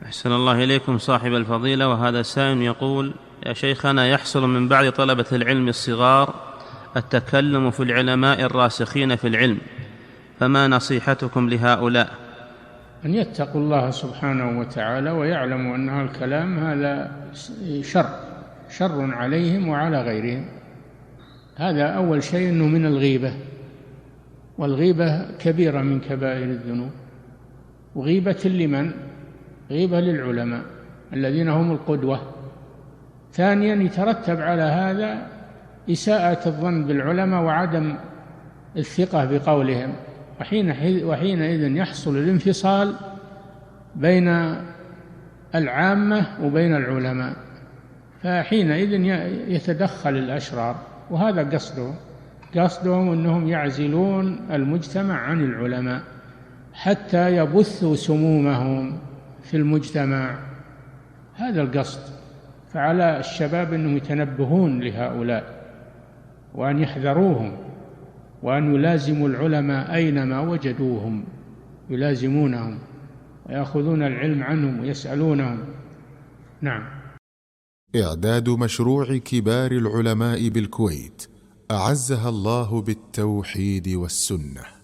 أحسن الله إليكم صاحب الفضيلة. وهذا سائل يقول: يا شيخنا، يحصل من بعض طلبة العلم الصغار التكلم في العلماء الراسخين في العلم، فما نصيحتكم لهؤلاء؟ أن يتقوا الله سبحانه وتعالى ويعلموا أن الكلام هذا شر عليهم وعلى غيرهم. هذا أول شيء، أنه من الغيبة، والغيبة كبيرة من كبائر الذنوب. وغيبة لمن؟ غيبة للعلماء الذين هم القدوة. ثانيا، يترتب على هذا إساءة الظن بالعلماء وعدم الثقة بقولهم، وحينئذ يحصل الانفصال بين العامة وبين العلماء، فحينئذ يتدخل الأشرار. وهذا قصدهم أنهم يعزلون المجتمع عن العلماء حتى يبثوا سمومهم في المجتمع، هذا القصد. فعلى الشباب أنهم يتنبهون لهؤلاء وأن يحذروهم، وأن يلازموا العلماء أينما وجدوهم، يلازمونهم ويأخذون العلم عنهم ويسألونهم. نعم. إعداد مشروع كبار العلماء بالكويت أعزها الله بالتوحيد والسنة.